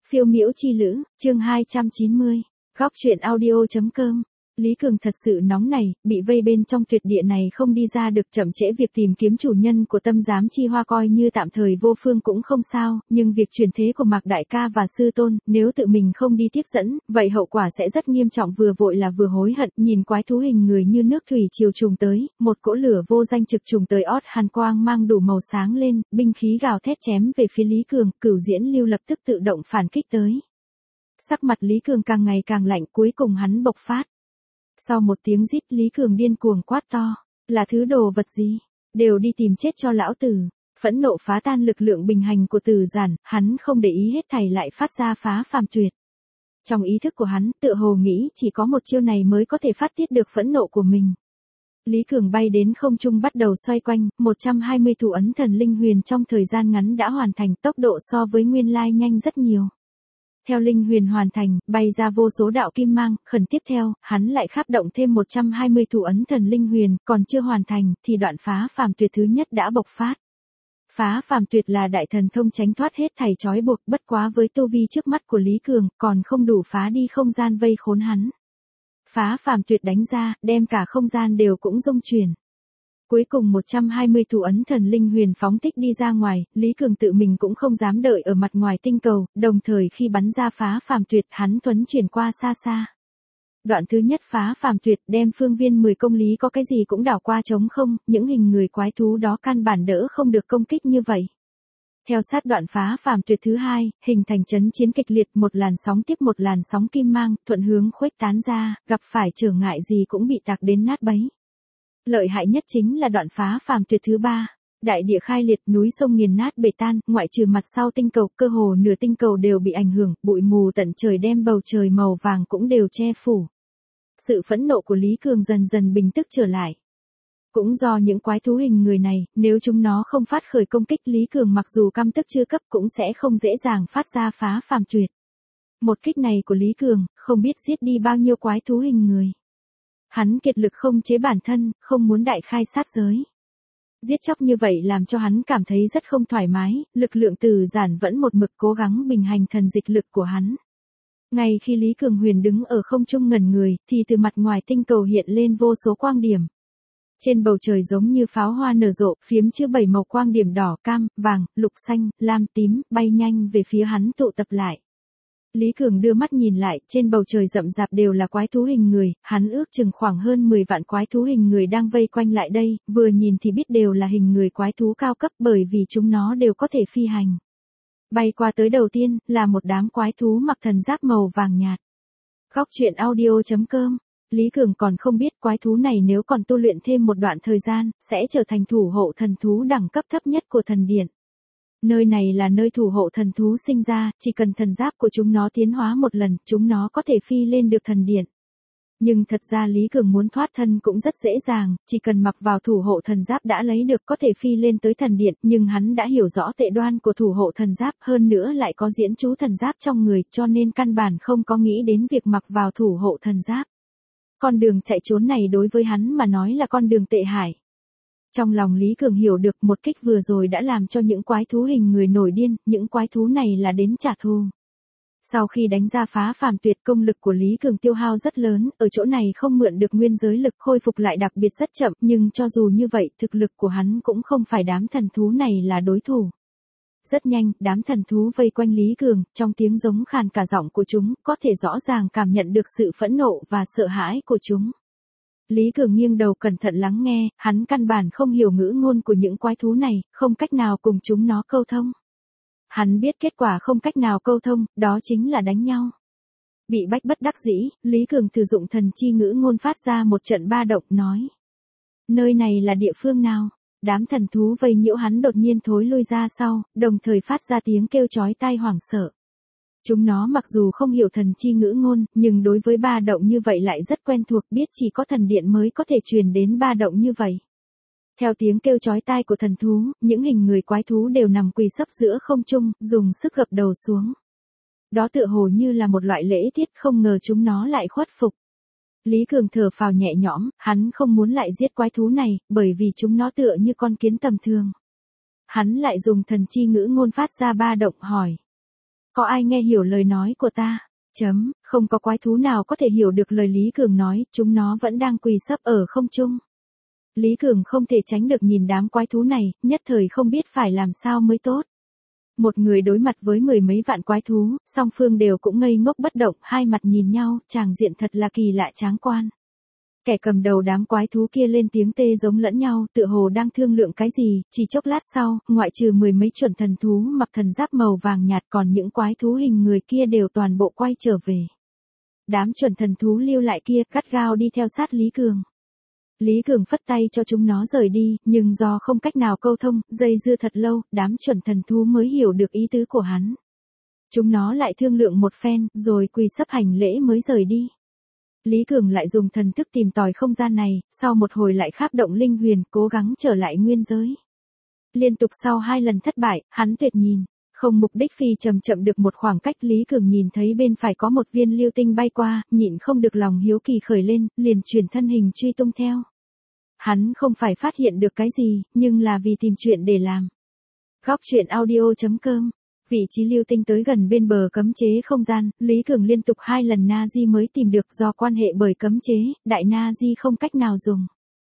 Phiêu miễu chi lữ, chương 290, góc truyện audio.com. Lý Cường thật sự nóng này, bị vây bên trong tuyệt địa này không đi ra được, chậm trễ việc tìm kiếm chủ nhân của Tâm Giám Chi Hoa coi như tạm thời vô phương cũng không sao, nhưng việc chuyển thế của Mạc Đại ca và sư tôn, nếu tự mình không đi tiếp dẫn, vậy hậu quả sẽ rất nghiêm trọng, vừa vội là vừa hối hận. Nhìn quái thú hình người như nước thủy triều trùng tới, một cỗ lửa vô danh trực trùng tới ót, hàn quang mang đủ màu sáng lên, binh khí gào thét chém về phía Lý Cường, Cửu Diễn Lưu lập tức tự động phản kích tới. Sắc mặt Lý Cường càng ngày càng lạnh, cuối cùng hắn bộc phát. Sau một tiếng rít, Lý Cường điên cuồng quát to, là thứ đồ vật gì, đều đi tìm chết cho lão tử. Phẫn nộ phá tan lực lượng bình hành của Tử Giản, hắn không để ý hết thảy lại phát ra phá phàm tuyệt. Trong ý thức của hắn, tựa hồ nghĩ chỉ có một chiêu này mới có thể phát tiết được phẫn nộ của mình. Lý Cường bay đến không trung bắt đầu xoay quanh, 120 thủ ấn thần linh huyền trong thời gian ngắn đã hoàn thành, tốc độ so với nguyên lai nhanh rất nhiều. Theo linh huyền hoàn thành, bay ra vô số đạo kim mang, khẩn tiếp theo, hắn lại kháp động thêm 120 thủ ấn thần linh huyền, còn chưa hoàn thành, thì đoạn phá phàm tuyệt thứ nhất đã bộc phát. Phá phàm tuyệt là đại thần thông tránh thoát hết thảy trói buộc, bất quá với tu vi trước mắt của Lý Cường, còn không đủ phá đi không gian vây khốn hắn. Phá phàm tuyệt đánh ra, đem cả không gian đều cũng rung chuyển. Cuối cùng 120 thủ ấn thần linh huyền phóng thích đi ra ngoài, Lý Cường tự mình cũng không dám đợi ở mặt ngoài tinh cầu, đồng thời khi bắn ra phá phàm tuyệt, hắn thuấn chuyển qua xa xa. Đoạn thứ nhất phá phàm tuyệt đem phương viên 10 công lý có cái gì cũng đảo qua trống không, những hình người quái thú đó căn bản đỡ không được công kích như vậy. Theo sát đoạn phá phàm tuyệt thứ hai, hình thành chấn chiến kịch liệt, một làn sóng tiếp một làn sóng kim mang, thuận hướng khuếch tán ra, gặp phải trở ngại gì cũng bị tạc đến nát bấy. Lợi hại nhất chính là đoạn phá phàm tuyệt thứ ba. Đại địa khai liệt, núi sông nghiền nát bể tan, ngoại trừ mặt sau tinh cầu, cơ hồ nửa tinh cầu đều bị ảnh hưởng, bụi mù tận trời đem bầu trời màu vàng cũng đều che phủ. Sự phẫn nộ của Lý Cường dần dần bình tức trở lại. Cũng do những quái thú hình người này, nếu chúng nó không phát khởi công kích, Lý Cường mặc dù căm tức chưa cấp cũng sẽ không dễ dàng phát ra phá phàm tuyệt. Một kích này của Lý Cường, không biết giết đi bao nhiêu quái thú hình người. Hắn kiệt lực không chế bản thân, không muốn đại khai sát giới. Giết chóc như vậy làm cho hắn cảm thấy rất không thoải mái, lực lượng Tử Giản vẫn một mực cố gắng bình hành thần dịch lực của hắn. Ngay khi Lý Cường Huyền đứng ở không trung ngẩn người, thì từ mặt ngoài tinh cầu hiện lên vô số quang điểm. Trên bầu trời giống như pháo hoa nở rộ, phiếm chứa 7 màu quang điểm đỏ, cam, vàng, lục, xanh, lam, tím, bay nhanh về phía hắn tụ tập lại. Lý Cường đưa mắt nhìn lại, trên bầu trời rậm rạp đều là quái thú hình người, hắn ước chừng khoảng hơn 10 vạn quái thú hình người đang vây quanh lại đây, vừa nhìn thì biết đều là hình người quái thú cao cấp bởi vì chúng nó đều có thể phi hành. Bay qua tới đầu tiên, là một đám quái thú mặc thần giáp màu vàng nhạt. Góc truyện audio.com. Lý Cường còn không biết quái thú này nếu còn tu luyện thêm một đoạn thời gian, sẽ trở thành thủ hộ thần thú đẳng cấp thấp nhất của thần điện. Nơi này là nơi thủ hộ thần thú sinh ra, chỉ cần thần giáp của chúng nó tiến hóa một lần, chúng nó có thể phi lên được thần điện. Nhưng thật ra Lý Cường muốn thoát thân cũng rất dễ dàng, chỉ cần mặc vào thủ hộ thần giáp đã lấy được có thể phi lên tới thần điện, nhưng hắn đã hiểu rõ tệ đoan của thủ hộ thần giáp, hơn nữa lại có diễn chú thần giáp trong người, cho nên căn bản không có nghĩ đến việc mặc vào thủ hộ thần giáp. Con đường chạy trốn này đối với hắn mà nói là con đường tệ hại. Trong lòng Lý Cường hiểu được một kích vừa rồi đã làm cho những quái thú hình người nổi điên, những quái thú này là đến trả thù. Sau khi đánh ra phá phàm tuyệt, công lực của Lý Cường tiêu hao rất lớn, ở chỗ này không mượn được nguyên giới lực, khôi phục lại đặc biệt rất chậm, nhưng cho dù như vậy, thực lực của hắn cũng không phải đám thần thú này là đối thủ. Rất nhanh, đám thần thú vây quanh Lý Cường, trong tiếng giống khàn cả giọng của chúng, có thể rõ ràng cảm nhận được sự phẫn nộ và sợ hãi của chúng. Lý Cường nghiêng đầu cẩn thận lắng nghe, hắn căn bản không hiểu ngữ ngôn của những quái thú này, không cách nào cùng chúng nó câu thông. Hắn biết kết quả không cách nào câu thông, đó chính là đánh nhau. Bị bách bất đắc dĩ, Lý Cường sử dụng thần chi ngữ ngôn phát ra một trận ba động nói. Nơi này là địa phương nào? Đám thần thú vây nhiễu hắn đột nhiên thối lui ra sau, đồng thời phát ra tiếng kêu chói tai hoảng sợ. Chúng nó mặc dù không hiểu thần chi ngữ ngôn, nhưng đối với ba động như vậy lại rất quen thuộc, biết chỉ có thần điện mới có thể truyền đến ba động như vậy. Theo tiếng kêu chói tai của thần thú, những hình người quái thú đều nằm quỳ sấp giữa không trung, dùng sức gập đầu xuống. Đó tựa hồ như là một loại lễ tiết, không ngờ chúng nó lại khuất phục. Lý Cường thở phào nhẹ nhõm, hắn không muốn lại giết quái thú này, bởi vì chúng nó tựa như con kiến tầm thường. Hắn lại dùng thần chi ngữ ngôn phát ra ba động hỏi. có ai nghe hiểu lời nói của ta? Không có quái thú nào có thể hiểu được lời Lý Cường nói, chúng nó vẫn đang quỳ sấp ở không trung. Lý Cường không thể tránh được nhìn đám quái thú này, nhất thời không biết phải làm sao mới tốt. Một người đối mặt với mười mấy vạn quái thú, song phương đều cũng ngây ngốc bất động, hai mặt nhìn nhau, tràng diện thật là kỳ lạ tráng quan. Kẻ cầm đầu đám quái thú kia lên tiếng tê giống lẫn nhau, tựa hồ đang thương lượng cái gì, chỉ chốc lát sau, ngoại trừ mười mấy chuẩn thần thú mặc thần giáp màu vàng nhạt, còn những quái thú hình người kia đều toàn bộ quay trở về. Đám chuẩn thần thú lưu lại kia gắt gao đi theo sát Lý Cường. Lý Cường phất tay cho chúng nó rời đi, nhưng do không cách nào câu thông, dây dưa thật lâu, đám chuẩn thần thú mới hiểu được ý tứ của hắn. Chúng nó lại thương lượng một phen, rồi quỳ sấp hành lễ mới rời đi. Lý Cường lại dùng thần thức tìm tòi không gian này, sau một hồi lại kháp động linh huyền, cố gắng trở lại nguyên giới. Liên tục sau 2 lần thất bại, hắn tuyệt nhìn, không mục đích phi chậm chậm được một khoảng cách. Lý Cường nhìn thấy bên phải có một viên lưu tinh bay qua, nhịn không được lòng hiếu kỳ khởi lên, liền chuyển thân hình truy tung theo. Hắn không phải phát hiện được cái gì, nhưng là vì tìm chuyện để làm. Góc truyện audio.com. Vị trí lưu tinh tới gần bên bờ cấm chế không gian, Lý Cường liên tục 2 lần Nazi mới tìm được, do quan hệ bởi cấm chế, đại Nazi không cách nào dùng.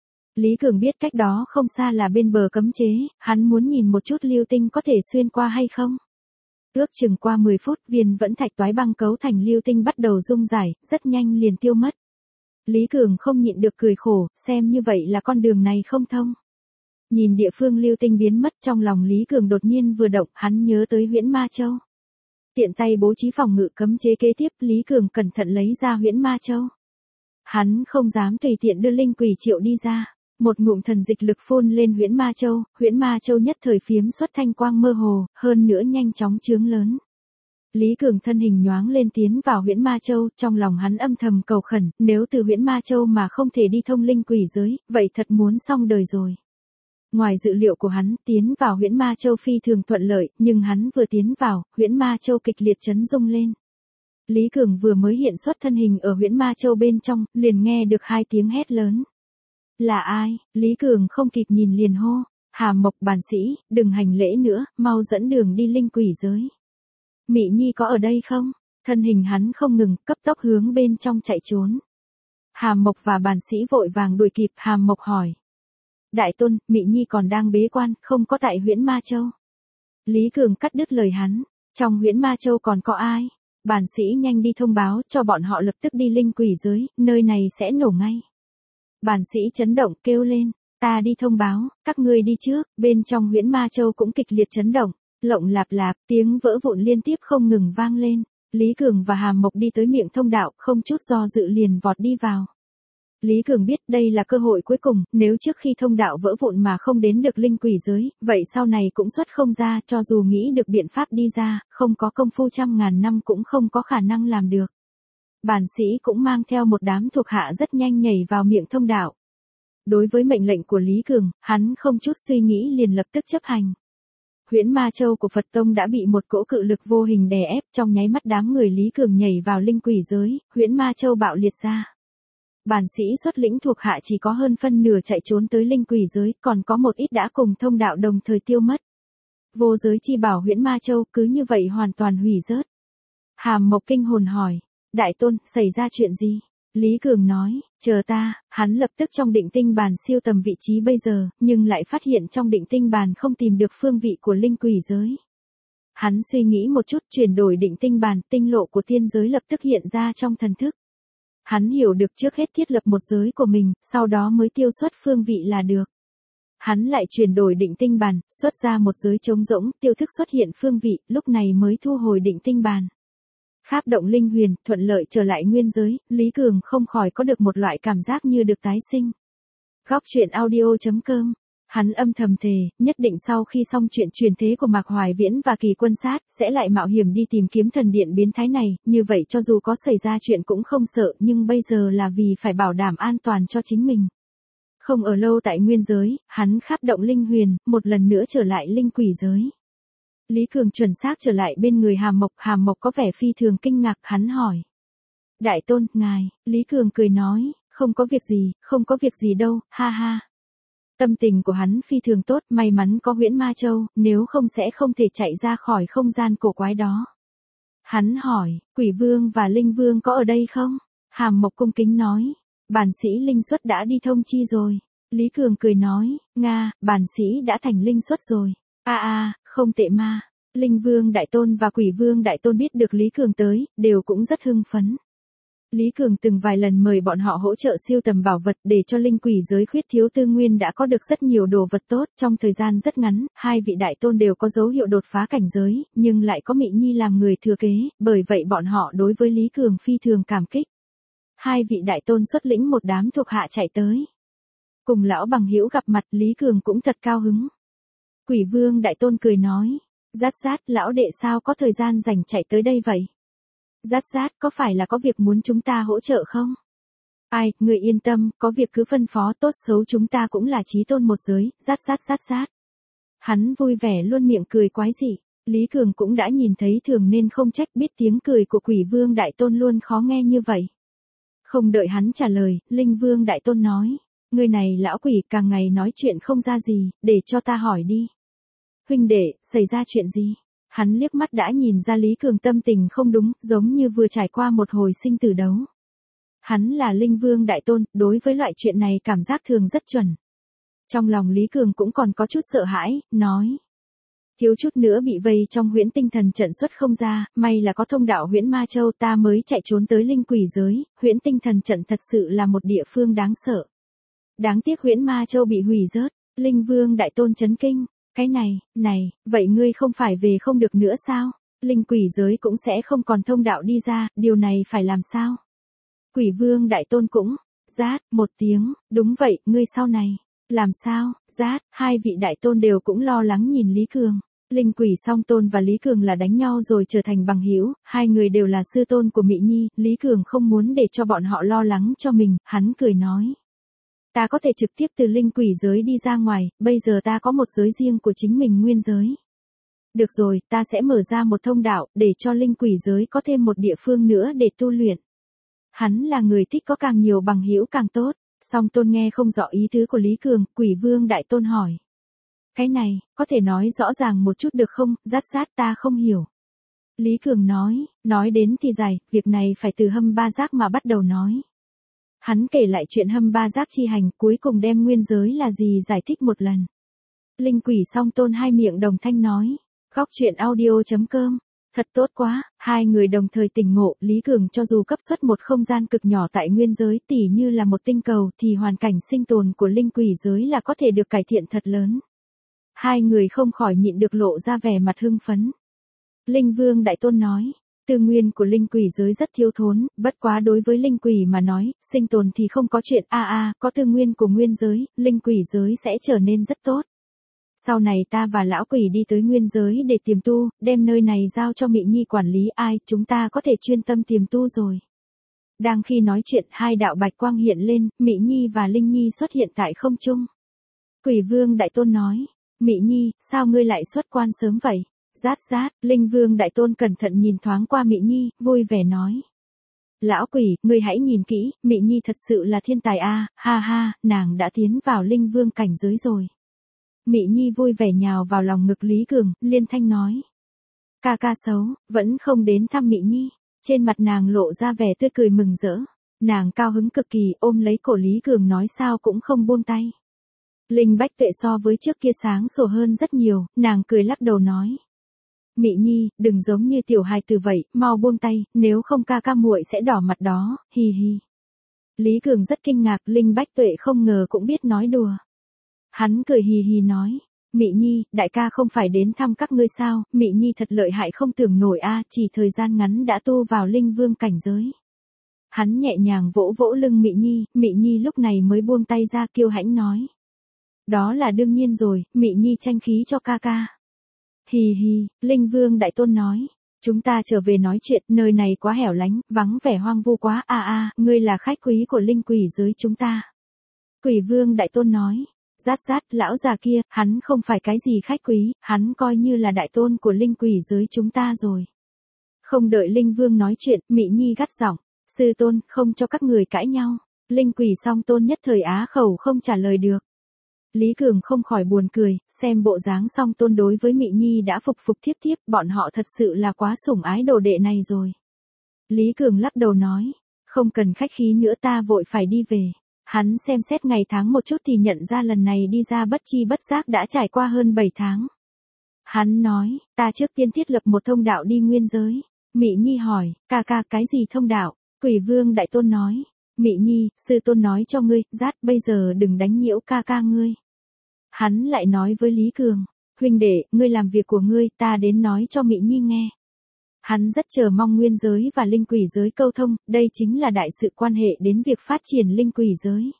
Lý Cường biết cách đó không xa là bên bờ cấm chế, hắn muốn nhìn một chút lưu tinh có thể xuyên qua hay không. Ước chừng qua 10 phút, viên vẫn thạch toái băng cấu thành lưu tinh bắt đầu rung rải, rất nhanh liền tiêu mất. Lý Cường không nhịn được cười khổ, xem như vậy là con đường này không thông. Nhìn địa phương lưu tinh biến mất, trong lòng Lý Cường đột nhiên vừa động, hắn nhớ tới Huyễn Ma Châu. Tiện tay bố trí phòng ngự cấm chế kế tiếp, Lý Cường cẩn thận lấy ra Huyễn Ma Châu. Hắn không dám tùy tiện đưa linh quỷ triệu đi ra. Một ngụm thần dịch lực phun lên Huyễn Ma Châu nhất thời phiếm xuất thanh quang mơ hồ, hơn nữa nhanh chóng chướng lớn. Lý Cường thân hình nhoáng lên tiến vào Huyễn Ma Châu, trong lòng hắn âm thầm cầu khẩn, nếu từ Huyễn Ma Châu mà không thể đi thông linh quỷ giới, vậy thật muốn xong đời rồi. Ngoài dự liệu của hắn, tiến vào Huyễn Ma Châu phi thường thuận lợi, nhưng hắn vừa tiến vào, Huyễn Ma Châu kịch liệt chấn rung lên. Lý Cường vừa mới hiện xuất thân hình ở Huyễn Ma Châu bên trong, liền nghe được 2 tiếng hét lớn. Là ai? Lý Cường không kịp nhìn liền hô. Hàm Mộc bản sĩ, đừng hành lễ nữa, mau dẫn đường đi linh quỷ giới. Mị Nhi có ở đây không? Thân hình hắn không ngừng, cấp tốc hướng bên trong chạy trốn. Hàm Mộc và bản sĩ vội vàng đuổi kịp. Hàm Mộc hỏi. Đại tôn, Mị Nhi còn đang bế quan, không có tại Huyễn Ma Châu. Lý Cường cắt đứt lời hắn. Trong Huyễn Ma Châu còn có ai? Bản sĩ nhanh đi thông báo cho bọn họ lập tức đi linh quỷ giới, nơi này sẽ nổ ngay. Bản sĩ chấn động kêu lên, ta đi thông báo, các ngươi đi trước. Bên trong Huyễn Ma Châu cũng kịch liệt chấn động, lộng lạp lạp, tiếng vỡ vụn liên tiếp không ngừng vang lên. Lý Cường và Hàm Mộc đi tới miệng thông đạo, không chút do dự liền vọt đi vào. Lý Cường biết đây là cơ hội cuối cùng, nếu trước khi thông đạo vỡ vụn mà không đến được linh quỷ giới, vậy sau này cũng xuất không ra, cho dù nghĩ được biện pháp đi ra, không có công phu 100.000 năm cũng không có khả năng làm được. Bản sĩ cũng mang theo một đám thuộc hạ rất nhanh nhảy vào miệng thông đạo. Đối với mệnh lệnh của Lý Cường, hắn không chút suy nghĩ liền lập tức chấp hành. Huyễn Ma Châu của Phật Tông đã bị một cỗ cự lực vô hình đè ép, trong nháy mắt đám người Lý Cường nhảy vào linh quỷ giới, Huyễn Ma Châu bạo liệt ra. Bản sĩ xuất lĩnh thuộc hạ chỉ có hơn phân nửa chạy trốn tới linh quỷ giới, còn có một ít đã cùng thông đạo đồng thời tiêu mất. Vô giới chi bảo Huyễn Ma Châu cứ như vậy hoàn toàn hủy rớt. Hàm Mộc kinh hồn hỏi, đại tôn, xảy ra chuyện gì? Lý Cường nói, chờ ta. Hắn lập tức trong định tinh bàn siêu tầm vị trí bây giờ, nhưng lại phát hiện trong định tinh bàn không tìm được phương vị của linh quỷ giới. Hắn suy nghĩ một chút, chuyển đổi định tinh bàn, tinh lộ của tiên giới lập tức hiện ra trong thần thức. Hắn hiểu được trước hết thiết lập một giới của mình, sau đó mới tiêu xuất phương vị là được. Hắn lại chuyển đổi định tinh bàn, xuất ra một giới trống rỗng, tiêu thức xuất hiện phương vị, lúc này mới thu hồi định tinh bàn. Kháp động linh huyền, thuận lợi trở lại nguyên giới, Lý Cường không khỏi có được một loại cảm giác như được tái sinh. Góc truyện audio.com. Hắn âm thầm thề, nhất định sau khi xong chuyện truyền thế của Mạc Hoài Viễn và Kỳ Quân Sát, sẽ lại mạo hiểm đi tìm kiếm thần điện biến thái này, như vậy cho dù có xảy ra chuyện cũng không sợ, nhưng bây giờ là vì phải bảo đảm an toàn cho chính mình. Không ở lâu tại nguyên giới, hắn kháp động linh huyền, một lần nữa trở lại linh quỷ giới. Lý Cường chuẩn xác trở lại bên người Hàm Mộc có vẻ phi thường kinh ngạc, hắn hỏi. Đại tôn, ngài, Lý Cường cười nói, không có việc gì đâu, ha ha. Tâm tình của hắn phi thường tốt, may mắn có Huyễn Ma Châu, nếu không sẽ không thể chạy ra khỏi không gian cổ quái đó. Hắn hỏi, quỷ vương và linh vương có ở đây không? Hàm Mộc cung kính nói, bản sĩ linh xuất đã đi thông chi rồi. Lý Cường cười nói, Nga, bản sĩ đã thành linh xuất rồi. Không tệ ma. Linh vương đại tôn và quỷ vương đại tôn biết được Lý Cường tới, đều cũng rất hưng phấn. Lý Cường từng vài lần mời bọn họ hỗ trợ siêu tầm bảo vật để cho linh quỷ giới khuyết thiếu tư nguyên đã có được rất nhiều đồ vật tốt. Trong thời gian rất ngắn, hai vị đại tôn đều có dấu hiệu đột phá cảnh giới, nhưng lại có Mị Nhi làm người thừa kế, bởi vậy bọn họ đối với Lý Cường phi thường cảm kích. Hai vị đại tôn xuất lĩnh một đám thuộc hạ chạy tới. Cùng lão bằng hữu gặp mặt, Lý Cường cũng thật cao hứng. Quỷ vương đại tôn cười nói, Rát rát, lão đệ sao có thời gian rảnh chạy tới đây vậy? Rát rát, có phải là có việc muốn chúng ta hỗ trợ không? Ai, người yên tâm, có việc cứ phân phó, tốt xấu chúng ta cũng là chí tôn một giới. Rát rát rát rát. Hắn vui vẻ luôn miệng cười quái dị. Lý Cường cũng đã nhìn thấy thường nên không trách, biết tiếng cười của quỷ vương đại tôn luôn khó nghe như vậy. Không đợi hắn trả lời, linh vương đại tôn nói, người này lão quỷ càng ngày nói chuyện không ra gì, để cho ta hỏi đi. Huynh đệ, xảy ra chuyện gì? Hắn liếc mắt đã nhìn ra Lý Cường tâm tình không đúng, giống như vừa trải qua một hồi sinh tử đấu. Hắn là linh vương đại tôn, đối với loại chuyện này cảm giác thường rất chuẩn. Trong lòng Lý Cường cũng còn có chút sợ hãi, nói. Thiếu chút nữa bị vây trong huyễn tinh thần trận xuất không ra, may là có thông đạo huyễn ma châu ta mới chạy trốn tới linh quỷ giới, huyễn tinh thần trận thật sự là một địa phương đáng sợ. Đáng tiếc huyễn ma châu bị hủy rớt, linh vương đại tôn chấn kinh. Cái này, vậy ngươi không phải về không được nữa sao? Linh quỷ giới cũng sẽ không còn thông đạo đi ra, điều này phải làm sao? Quỷ vương đại tôn cũng, rát, một tiếng, đúng vậy, ngươi sau này, làm sao, rát, hai vị đại tôn đều cũng lo lắng nhìn Lý Cường. Linh quỷ song tôn và Lý Cường là đánh nhau rồi trở thành bằng hữu, hai người đều là sư tôn của Mị Nhi, Lý Cường không muốn để cho bọn họ lo lắng cho mình, hắn cười nói. Ta có thể trực tiếp từ linh quỷ giới đi ra ngoài, bây giờ ta có một giới riêng của chính mình nguyên giới. Được rồi, ta sẽ mở ra một thông đạo, để cho linh quỷ giới có thêm một địa phương nữa để tu luyện. Hắn là người thích có càng nhiều bằng hữu càng tốt, song tôn nghe không rõ ý tứ của Lý Cường, quỷ vương đại tôn hỏi. Cái này, có thể nói rõ ràng một chút được không, rát rát ta không hiểu. Lý Cường nói đến thì dài, việc này phải từ hâm ba giác mà bắt đầu nói. Hắn kể lại chuyện hâm ba giác chi hành, cuối cùng đem nguyên giới là gì giải thích một lần. Linh quỷ song tôn hai miệng đồng thanh nói. Góc truyện audio.com. Thật tốt quá, hai người đồng thời tỉnh ngộ, Lý Cường cho dù cấp xuất một không gian cực nhỏ tại nguyên giới tỉ như là một tinh cầu thì hoàn cảnh sinh tồn của linh quỷ giới là có thể được cải thiện thật lớn. Hai người không khỏi nhịn được lộ ra vẻ mặt hưng phấn. Linh vương đại tôn nói. Tư nguyên của linh quỷ giới rất thiếu thốn, bất quá đối với linh quỷ mà nói, sinh tồn thì không có chuyện có tư nguyên của nguyên giới, linh quỷ giới sẽ trở nên rất tốt. Sau này ta và lão quỷ đi tới nguyên giới để tiềm tu, đem nơi này giao cho Mị Nhi quản lý chúng ta có thể chuyên tâm tiềm tu rồi. Đang khi nói chuyện, hai đạo bạch quang hiện lên, Mị Nhi và Linh Nhi xuất hiện tại không trung. Quỷ vương đại tôn nói, Mị Nhi, sao ngươi lại xuất quan sớm vậy? Rát rát, linh vương đại tôn cẩn thận nhìn thoáng qua Mị Nhi, vui vẻ nói. Lão quỷ, ngươi hãy nhìn kỹ, Mị Nhi thật sự là thiên tài ha, nàng đã tiến vào linh vương cảnh giới rồi. Mị Nhi vui vẻ nhào vào lòng ngực Lý Cường, liên thanh nói. Ca ca xấu, vẫn không đến thăm Mị Nhi, trên mặt nàng lộ ra vẻ tươi cười mừng rỡ. Nàng cao hứng cực kỳ ôm lấy cổ Lý Cường nói sao cũng không buông tay. Linh Bách Tuệ so với trước kia sáng sủa hơn rất nhiều, nàng cười lắc đầu nói. Mị Nhi, đừng giống như tiểu hài tử vậy, mau buông tay, nếu không ca ca muội sẽ đỏ mặt đó, hi hi. Lý Cường rất kinh ngạc, Linh Bách Tuệ không ngờ cũng biết nói đùa. Hắn cười hì hì nói, Mị Nhi, đại ca không phải đến thăm các ngươi sao, Mị Nhi thật lợi hại không tưởng nổi chỉ thời gian ngắn đã tu vào linh vương cảnh giới. Hắn nhẹ nhàng vỗ vỗ lưng Mị Nhi lúc này mới buông tay ra kiêu hãnh nói. Đó là đương nhiên rồi, Mị Nhi tranh khí cho ca ca. Hì hì, linh vương đại tôn nói, chúng ta trở về nói chuyện, nơi này quá hẻo lánh, vắng vẻ hoang vu quá ngươi là khách quý của linh quỷ giới chúng ta. Quỷ vương đại tôn nói. Rát rát, lão già kia, hắn không phải cái gì khách quý, hắn coi như là đại tôn của linh quỷ giới chúng ta rồi. Không đợi linh vương nói chuyện, Mị Nhi gắt giọng, sư tôn, không cho các người cãi nhau. Linh quỷ song tôn nhất thời á khẩu không trả lời được. Lý Cường không khỏi buồn cười, xem bộ dáng Song Tôn đối với Mị Nhi đã phục phục thiếp thiếp, bọn họ thật sự là quá sủng ái đồ đệ này rồi. Lý Cường lắc đầu nói, không cần khách khí nữa, ta vội phải đi về. Hắn xem xét ngày tháng một chút thì nhận ra lần này đi ra bất chi bất giác đã trải qua hơn 7 tháng. Hắn nói, ta trước tiên thiết lập một thông đạo đi nguyên giới. Mị Nhi hỏi, ca ca cái gì thông đạo? Quỷ Vương Đại Tôn nói, Mị Nhi, sư tôn nói cho ngươi, rát bây giờ đừng đánh nhiễu ca ca ngươi. Hắn lại nói với Lý Cường, huynh đệ, ngươi làm việc của ngươi, ta đến nói cho Mị Nhi nghe. Hắn rất chờ mong nguyên giới và linh quỷ giới câu thông, đây chính là đại sự quan hệ đến việc phát triển linh quỷ giới.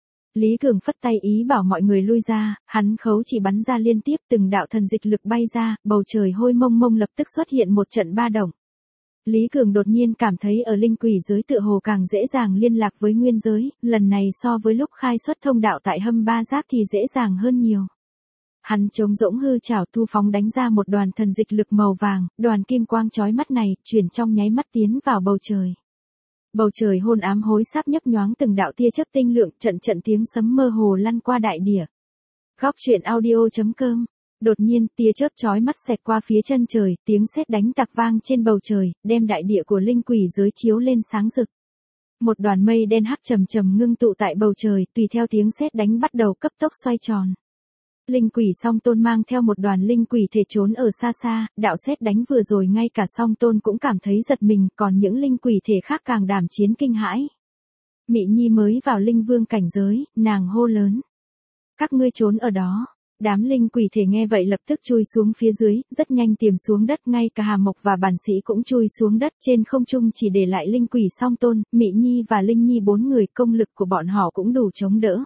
Lý Cường phất tay ý bảo mọi người lui ra, hắn khấu chỉ bắn ra liên tiếp từng đạo thần dịch lực bay ra, bầu trời hôi mông mông lập tức xuất hiện một trận ba động. Lý Cường đột nhiên cảm thấy ở linh quỷ giới tựa hồ càng dễ dàng liên lạc với nguyên giới, lần này so với lúc khai xuất thông đạo tại hâm ba giác thì dễ dàng hơn nhiều. Hắn trống rỗng hư chảo thu phóng đánh ra một đoàn thần dịch lực màu vàng, đoàn kim quang chói mắt này, chuyển trong nháy mắt tiến vào bầu trời. Bầu trời hôn ám hối sáp nhấp nhoáng từng đạo tia chớp tinh lượng, trận trận tiếng sấm mơ hồ lăn qua đại địa. Góc truyện audio.com. Đột nhiên, tia chớp chói mắt xẹt qua phía chân trời, tiếng sét đánh tạc vang trên bầu trời, đem đại địa của linh quỷ giới chiếu lên sáng rực. Một đoàn mây đen hắc trầm trầm ngưng tụ tại bầu trời, tùy theo tiếng sét đánh bắt đầu cấp tốc xoay tròn. Linh quỷ Song Tôn mang theo một đoàn linh quỷ thể trốn ở xa xa, đạo sét đánh vừa rồi ngay cả Song Tôn cũng cảm thấy giật mình, còn những linh quỷ thể khác càng đảm chiến kinh hãi. Mị Nhi mới vào linh vương cảnh giới, nàng hô lớn. Các ngươi trốn ở đó. Đám linh quỷ thể nghe vậy lập tức chui xuống phía dưới, rất nhanh tiềm xuống đất, ngay cả Hà Mộc và Bản Sĩ cũng chui xuống đất, trên không trung chỉ để lại linh quỷ Song Tôn, Mị Nhi và Linh Nhi 4 người, công lực của bọn họ cũng đủ chống đỡ.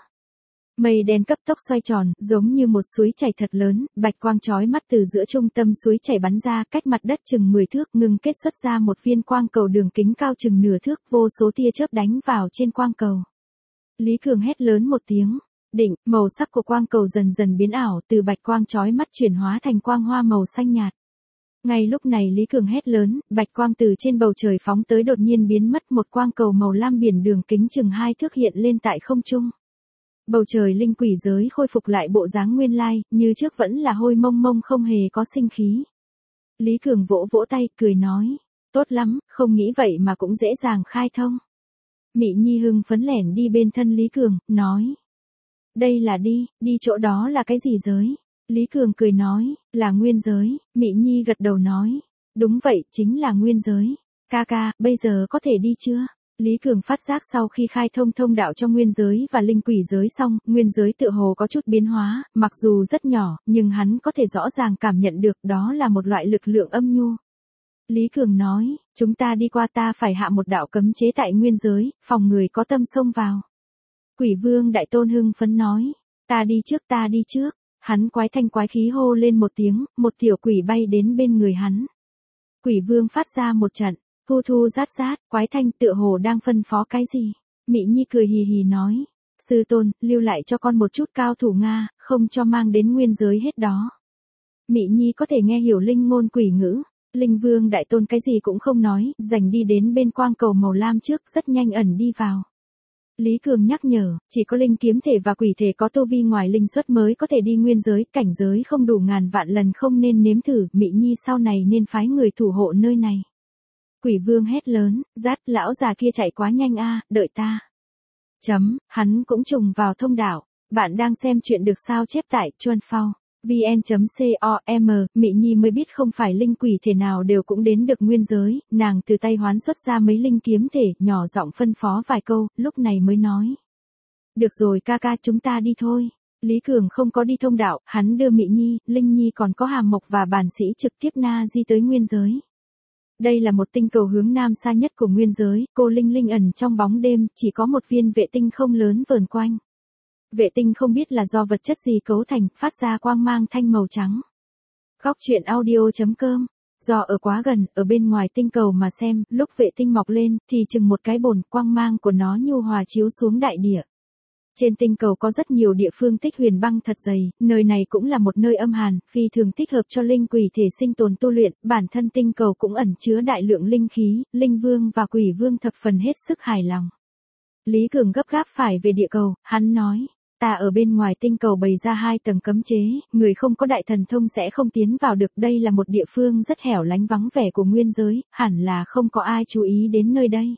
Mây đen cấp tốc xoay tròn, giống như một suối chảy thật lớn, bạch quang chói mắt từ giữa trung tâm suối chảy bắn ra, cách mặt đất chừng 10 thước, ngừng kết xuất ra một viên quang cầu đường kính cao chừng nửa thước, vô số tia chớp đánh vào trên quang cầu. Lý Cường hét lớn một tiếng. Định, màu sắc của quang cầu dần dần biến ảo, từ bạch quang chói mắt chuyển hóa thành quang hoa màu xanh nhạt. Ngay lúc này Lý Cường hét lớn, bạch quang từ trên bầu trời phóng tới đột nhiên biến mất, một quang cầu màu lam biển đường kính chừng 2 thước hiện lên tại không trung. Bầu trời linh quỷ giới khôi phục lại bộ dáng nguyên lai, như trước vẫn là hôi mông mông không hề có sinh khí. Lý Cường vỗ vỗ tay, cười nói, tốt lắm, không nghĩ vậy mà cũng dễ dàng khai thông. Mị Nhi hưng phấn lẻn đi bên thân Lý Cường, nói. Đây là đi chỗ đó là cái gì giới? Lý Cường cười nói, là nguyên giới. Mị Nhi gật đầu nói, đúng vậy, chính là nguyên giới. Ca ca, bây giờ có thể đi chưa? Lý Cường phát giác sau khi khai thông thông đạo cho nguyên giới và linh quỷ giới xong, nguyên giới tựa hồ có chút biến hóa, mặc dù rất nhỏ, nhưng hắn có thể rõ ràng cảm nhận được đó là một loại lực lượng âm nhu. Lý Cường nói, chúng ta đi qua, ta phải hạ một đạo cấm chế tại nguyên giới, phòng người có tâm xông vào. Quỷ Vương Đại Tôn hưng phấn nói, ta đi trước. Hắn quái thanh quái khí hô lên một tiếng, một tiểu quỷ bay đến bên người hắn. Quỷ Vương phát ra một trận, thu thu rát rát, quái thanh tựa hồ đang phân phó cái gì. Mị Nhi cười hì hì nói, sư tôn, lưu lại cho con một chút cao thủ Nga, không cho mang đến nguyên giới hết đó. Mị Nhi có thể nghe hiểu linh ngôn quỷ ngữ. Linh Vương Đại Tôn cái gì cũng không nói, dành đi đến bên quang cầu màu lam trước, rất nhanh ẩn đi vào. Lý Cường nhắc nhở, chỉ có linh kiếm thể và quỷ thể có tu vi ngoài linh xuất mới có thể đi nguyên giới, cảnh giới không đủ ngàn vạn lần không nên nếm thử, Mị Nhi sau này nên phái người thủ hộ nơi này. Quỷ Vương hét lớn, rát, lão già kia chạy quá nhanh a, đợi ta. Hắn cũng trùng vào thông đạo. Bạn đang xem chuyện được sao chép tại Chuan Phao. vn.com, Mị Nhi mới biết không phải linh quỷ thể nào đều cũng đến được nguyên giới, nàng từ tay hoán xuất ra mấy linh kiếm thể, nhỏ giọng phân phó vài câu, lúc này mới nói. Được rồi ca ca, chúng ta đi thôi. Lý Cường không có đi thông đạo, hắn đưa Mị Nhi, Linh Nhi còn có Hàm Mộc và Bản Sĩ trực tiếp na di tới nguyên giới. Đây là một tinh cầu hướng nam xa nhất của nguyên giới, cô Linh Linh ẩn trong bóng đêm, chỉ có một viên vệ tinh không lớn vờn quanh. Vệ tinh không biết là do vật chất gì cấu thành, phát ra quang mang thanh màu trắng. Góc truyện audio.com. Do ở quá gần, ở bên ngoài tinh cầu mà xem, lúc vệ tinh mọc lên, thì chừng một cái bồn, quang mang của nó nhu hòa chiếu xuống đại địa. Trên tinh cầu có rất nhiều địa phương tích huyền băng thật dày, nơi này cũng là một nơi âm hàn, phi thường thích hợp cho linh quỷ thể sinh tồn tu luyện, bản thân tinh cầu cũng ẩn chứa đại lượng linh khí, linh vương và quỷ vương thập phần hết sức hài lòng. Lý Cường gấp gáp phải về địa cầu, hắn nói. Ta ở bên ngoài tinh cầu bày ra 2 tầng cấm chế, người không có đại thần thông sẽ không tiến vào được. Đây là một địa phương rất hẻo lánh vắng vẻ của nguyên giới, hẳn là không có ai chú ý đến nơi đây.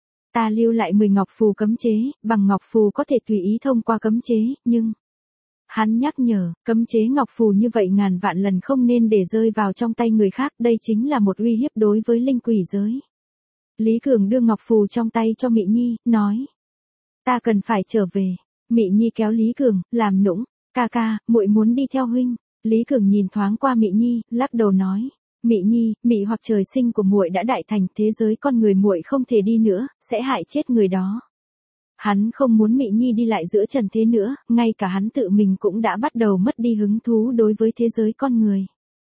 Ta lưu lại 10 ngọc phù cấm chế, bằng ngọc phù có thể tùy ý thông qua cấm chế, nhưng... Hắn nhắc nhở, cấm chế ngọc phù như vậy ngàn vạn lần không nên để rơi vào trong tay người khác, đây chính là một uy hiếp đối với linh quỷ giới. Lý Cường đưa ngọc phù trong tay cho Mị Nhi, nói. Ta cần phải trở về. Mị Nhi kéo Lý Cường, làm nũng, ca ca, muội muốn đi theo huynh. Lý Cường nhìn thoáng qua Mị Nhi, lắc đầu nói. Mị Nhi, mị hoặc trời sinh của muội đã đại thành, thế giới con người muội không thể đi nữa, sẽ hại chết người đó. Hắn không muốn Mị Nhi đi lại giữa trần thế nữa, ngay cả hắn tự mình cũng đã bắt đầu mất đi hứng thú đối với thế giới con người.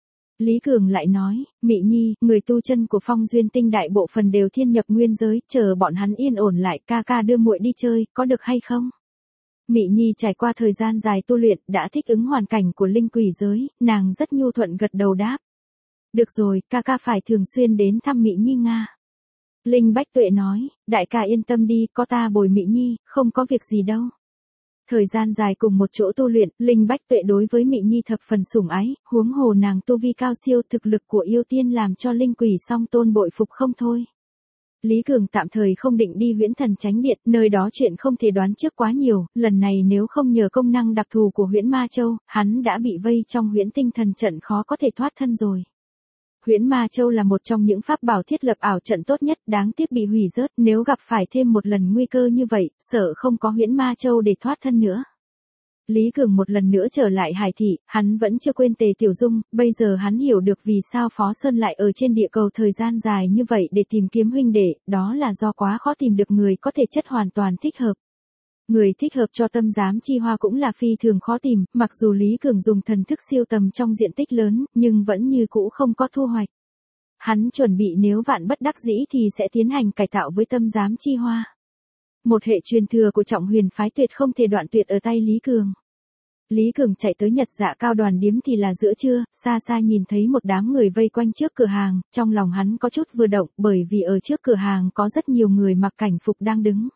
Lý Cường lại nói, Mị Nhi, người tu chân của Phong Duyên Tinh đại bộ phần đều thiên nhập nguyên giới, chờ bọn hắn yên ổn lại, ca ca đưa muội đi chơi, có được hay không? Mị Nhi trải qua thời gian dài tu luyện, đã thích ứng hoàn cảnh của linh quỷ giới, nàng rất nhu thuận gật đầu đáp. Được rồi, ca ca phải thường xuyên đến thăm Mị Nhi Nga. Linh Bách Tuệ nói, đại ca yên tâm đi, có ta bồi Mị Nhi, không có việc gì đâu. Thời gian dài cùng một chỗ tu luyện, Linh Bách Tuệ đối với Mị Nhi thập phần sủng ái, huống hồ nàng tu vi cao siêu, thực lực của yêu tiên làm cho linh quỷ song tôn bội phục không thôi. Lý Cường tạm thời không định đi Huyễn Thần Chánh Điện, nơi đó chuyện không thể đoán trước quá nhiều, lần này nếu không nhờ công năng đặc thù của Huyễn Ma Châu, hắn đã bị vây trong Huyễn Tinh Thần trận khó có thể thoát thân rồi. Huyễn Ma Châu là một trong những pháp bảo thiết lập ảo trận tốt nhất, đáng tiếc bị hủy rớt, nếu gặp phải thêm một lần nguy cơ như vậy, sợ không có Huyễn Ma Châu để thoát thân nữa. Lý Cường một lần nữa trở lại Hải Thị, hắn vẫn chưa quên Tề Tiểu Dung, bây giờ hắn hiểu được vì sao Phó Sơn lại ở trên địa cầu thời gian dài như vậy để tìm kiếm huynh đệ, đó là do quá khó tìm được người có thể chất hoàn toàn thích hợp. Người thích hợp cho Tâm Giám Chi Hoa cũng là phi thường khó tìm, mặc dù Lý Cường dùng thần thức siêu tầm trong diện tích lớn, nhưng vẫn như cũ không có thu hoạch. Hắn chuẩn bị nếu vạn bất đắc dĩ thì sẽ tiến hành cải tạo với Tâm Giám Chi Hoa. Một hệ truyền thừa của Trọng Huyền phái tuyệt không thể đoạn tuyệt ở tay Lý Cường. Lý Cường chạy tới Nhật Dạ Cao Đoàn điếm thì là giữa trưa, xa xa nhìn thấy một đám người vây quanh trước cửa hàng, trong lòng hắn có chút vừa động bởi vì ở trước cửa hàng có rất nhiều người mặc cảnh phục đang đứng.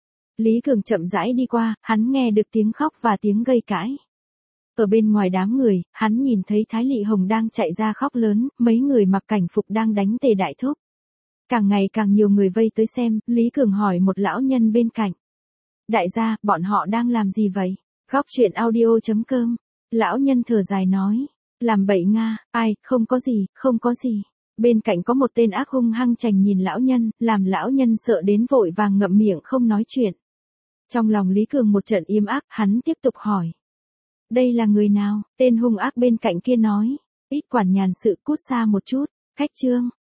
Lý Cường chậm rãi đi qua, hắn nghe được tiếng khóc và tiếng gây cãi. Ở bên ngoài đám người, hắn nhìn thấy Thái Lị Hồng đang chạy ra khóc lớn, mấy người mặc cảnh phục đang đánh Tề Đại Thúc. Càng ngày càng nhiều người vây tới xem, Lý Cường hỏi một lão nhân bên cạnh. Đại gia, bọn họ đang làm gì vậy? Góc truyện audio.com. Lão nhân thở dài nói. Làm bậy Nga, ai, không có gì, không có gì. Bên cạnh có một tên ác hung hăng chành nhìn lão nhân, làm lão nhân sợ đến vội vàng ngậm miệng không nói chuyện. Trong lòng Lý Cường một trận im ác, hắn tiếp tục hỏi. Đây là người nào? Tên hung ác bên cạnh kia nói. Ít quản nhàn sự, cút xa một chút. Khách trương,